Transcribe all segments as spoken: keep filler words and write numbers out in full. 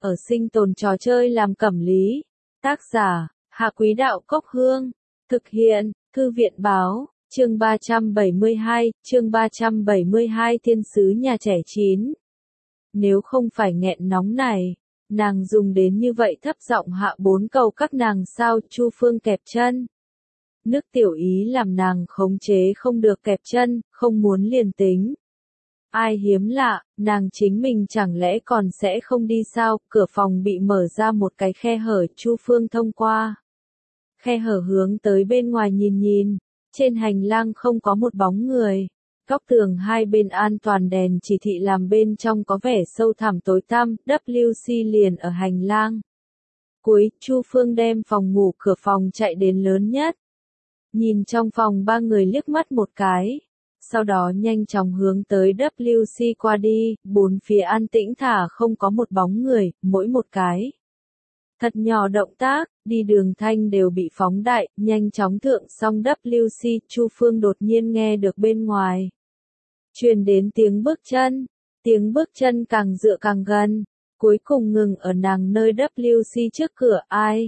ở sinh tồn trò chơi làm cẩm lý. Tác giả, Hạ Quý Đạo Cốc Hương. Thực hiện, Thư viện Báo, chương ba trăm bảy mươi hai, chương ba trăm bảy mươi hai Thiên sứ nhà trẻ chín. Nếu không phải nghẹn nóng này, nàng dùng đến như vậy thấp giọng hạ bốn cầu các nàng sao? Chu Phương kẹp chân. Nước tiểu ý làm nàng khống chế không được kẹp chân, không muốn liền tính. Ai hiếm lạ, nàng chính mình chẳng lẽ còn sẽ không đi sao? Cửa phòng bị mở ra một cái khe hở, Chu Phương thông qua. Khe hở hướng tới bên ngoài nhìn nhìn, trên hành lang không có một bóng người. Góc tường hai bên an toàn đèn chỉ thị làm bên trong có vẻ sâu thẳm tối tăm, W C liền ở hành lang. Cuối, Chu Phương đem phòng ngủ cửa phòng chạy đến lớn nhất. Nhìn trong phòng ba người liếc mắt một cái. Sau đó nhanh chóng hướng tới W C qua đi, bốn phía an tĩnh thả không có một bóng người, mỗi một cái. Thật nhỏ động tác, đi đường thanh đều bị phóng đại, nhanh chóng thượng xong W C, Chu Phương đột nhiên nghe được bên ngoài. Truyền đến tiếng bước chân, tiếng bước chân càng dựa càng gần, cuối cùng ngừng ở nàng nơi W C trước cửa. Ai?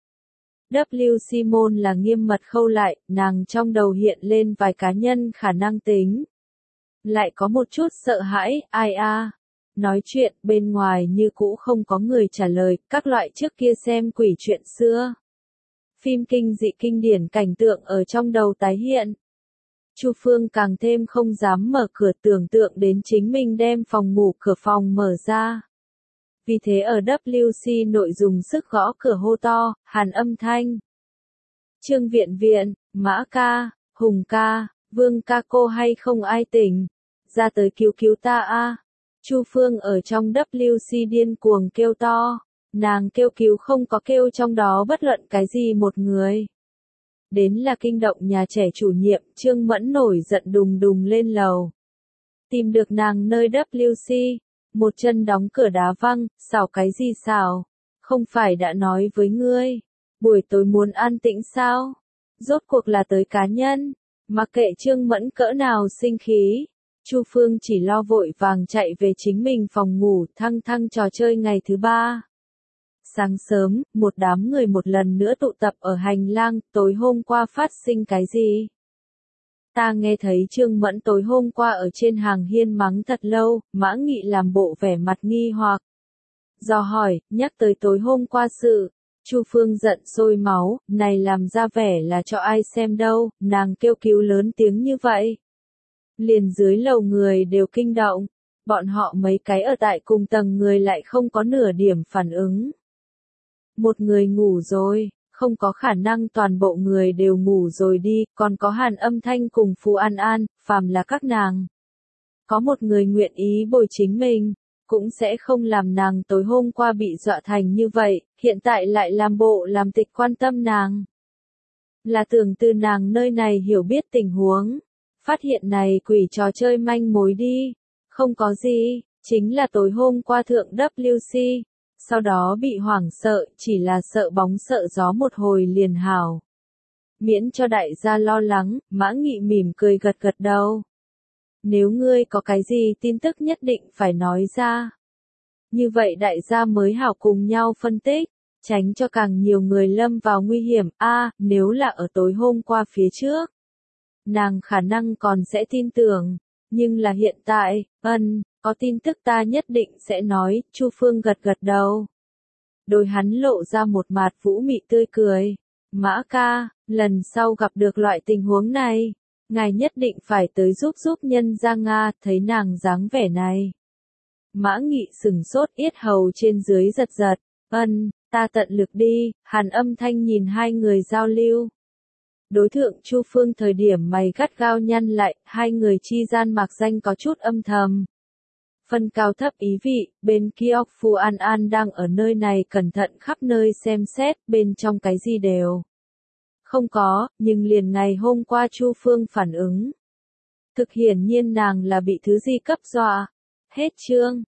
W C môn là nghiêm mật khâu lại, nàng trong đầu hiện lên vài cá nhân khả năng tính. Lại có một chút sợ hãi, ai a? Nói chuyện, bên ngoài như cũ không có người trả lời, các loại trước kia xem quỷ chuyện xưa. Phim kinh dị kinh điển cảnh tượng ở trong đầu tái hiện. Chu Phương càng thêm không dám mở cửa, tưởng tượng đến chính mình đem phòng ngủ cửa phòng mở ra. Vì thế ở W C nội dùng sức gõ cửa hô to, Hàn Âm Thanh. Trương Viện Viện, Mã ca, Hùng ca, Vương ca, cô hay không ai tỉnh? Ra tới cứu cứu ta a. Chu Phương ở trong W C điên cuồng kêu to, nàng kêu cứu không có kêu trong đó bất luận cái gì một người. Đến là kinh động nhà trẻ chủ nhiệm, Trương Mẫn nổi giận đùng đùng lên lầu. Tìm được nàng nơi W C, một chân đóng cửa đá văng, xảo cái gì xảo? Không phải đã nói với ngươi, buổi tối muốn an tĩnh sao? Rốt cuộc là tới cá nhân, mặc kệ Trương Mẫn cỡ nào sinh khí. Chu Phương chỉ lo vội vàng chạy về chính mình phòng ngủ, thăng thăng trò chơi ngày thứ ba. Sáng sớm, một đám người một lần nữa tụ tập ở hành lang, tối hôm qua phát sinh cái gì? Ta nghe thấy Trương Mẫn tối hôm qua ở trên hàng hiên mắng thật lâu, Mã Nghị làm bộ vẻ mặt nghi hoặc. Do hỏi, nhắc tới tối hôm qua sự, Chu Phương giận sôi máu, này làm ra vẻ là cho ai xem đâu, nàng kêu cứu lớn tiếng như vậy. Liền dưới lầu người đều kinh động, bọn họ mấy cái ở tại cùng tầng người lại không có nửa điểm phản ứng. Một người ngủ rồi, không có khả năng toàn bộ người đều ngủ rồi đi, còn có Hàn Âm Thanh cùng Phù An An, phàm là các nàng. Có một người nguyện ý bồi chính mình, cũng sẽ không làm nàng tối hôm qua bị dọa thành như vậy, hiện tại lại làm bộ làm tịch quan tâm nàng. Là tưởng từ nàng nơi này hiểu biết tình huống. Phát hiện này quỷ trò chơi manh mối đi, không có gì, chính là tối hôm qua thượng W C, sau đó bị hoảng sợ, chỉ là sợ bóng sợ gió một hồi liền hảo. Miễn cho đại gia lo lắng, Mã Nghị mỉm cười gật gật đầu. Nếu ngươi có cái gì tin tức nhất định phải nói ra. Như vậy đại gia mới hảo cùng nhau phân tích, tránh cho càng nhiều người lâm vào nguy hiểm. A, à, nếu là ở tối hôm qua phía trước. Nàng khả năng còn sẽ tin tưởng, nhưng là hiện tại, ân, có tin tức ta nhất định sẽ nói, Chu Phương gật gật đầu. Đôi hắn lộ ra một mạt vũ mị tươi cười. Mã ca, lần sau gặp được loại tình huống này, ngài nhất định phải tới giúp giúp nhân gia Nga, thấy nàng dáng vẻ này. Mã Nghị sừng sốt, yết hầu trên dưới giật giật, ân, ta tận lực đi, Hàn Âm Thanh nhìn hai người giao lưu. Đối thượng Chu Phương thời điểm mày gắt gao nhăn lại, hai người chi gian mạc danh có chút âm thầm. Phân cao thấp ý vị, bên kia Phù An An đang ở nơi này cẩn thận khắp nơi xem xét, bên trong cái gì đều không có, nhưng liền ngày hôm qua Chu Phương phản ứng. Thực hiển nhiên nàng là bị thứ gì cấp dọa. Hết chương.